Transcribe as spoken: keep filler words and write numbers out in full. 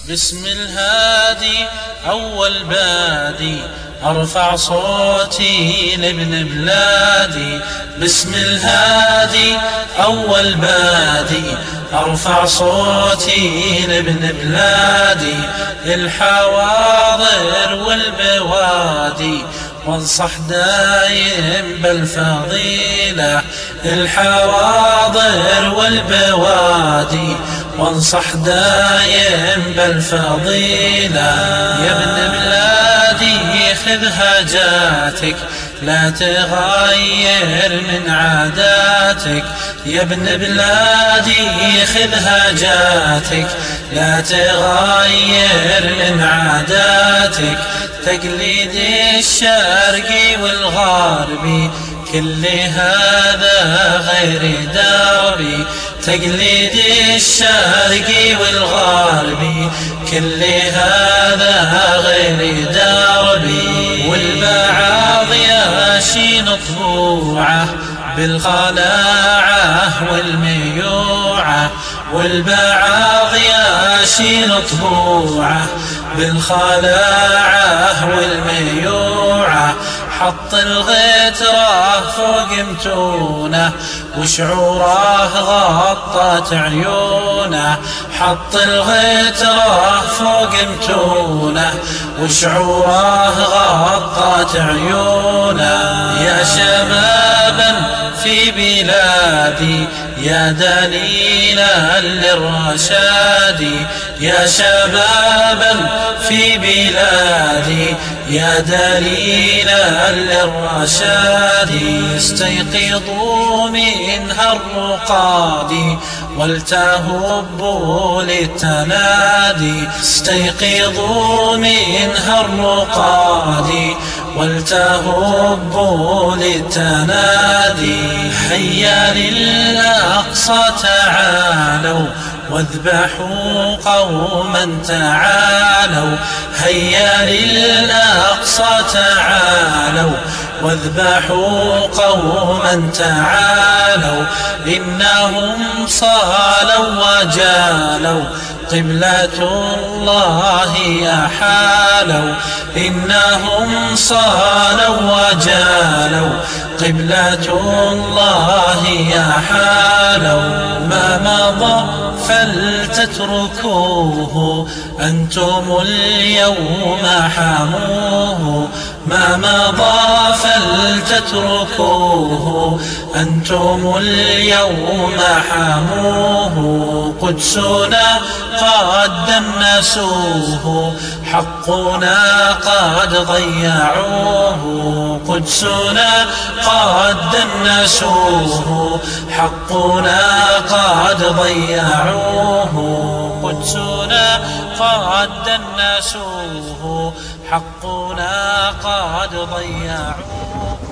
باسم الهادي أول بادي أرفع صوتي لابن بلادي. باسم الهادي أول بادي أرفع صوتي لابن بلادي. للحواضر والبوادي وانصح دايم بالفضيلة. الحواضر والبوادي وانصح دايم بالفضيلة. يا ابن بلادي خذ هجاتك لا تغير من عاداتك. يا ابن بلادي خذ هجاتك لا تغير من عاداتك. تقليد الشرقي والغربي كل هذا غير دربي. تقليد الشرقي والغربي كل هذا غير دربي. والبعض ياشين طبوعه بالخلاعة والميوعة. والبعض ياشين طبوعه بالخلاعة والميوعة. حط الغترة فوق متونه وشعوره غطت عيونه. حط الغترة فوق متونه وشعوره غطت عيونه. يا شبابا في بلادي يا دليلا للرشاد. يا شبابا في بلادي يا دليلا للرشاد. استيقظوا من هالرقاد ولتهبوا للتنادي. استيقظوا من هالرقاد ولتهبوا للتنادي. هيا للأقصى تعالوا واذبحوا قوما تعالوا. هيا للأقصى تعالوا واذبحوا قوما تعالوا. إنهم صالوا وجالوا قبلة الله أحالوا. إنهم صالوا وجالوا قبلة الله أحالوا. ما مضى فلتتركوه أنتم اليوم حموه. ما مضى فلتتركوه أنتم اليوم حموه. قدسنا قد دنسوه حقنا قد ضيعوه. قدسنا قد دنسوه حقنا قد ضيعوه. قدسنا قد دنسوه حقنا قد ضيعوه.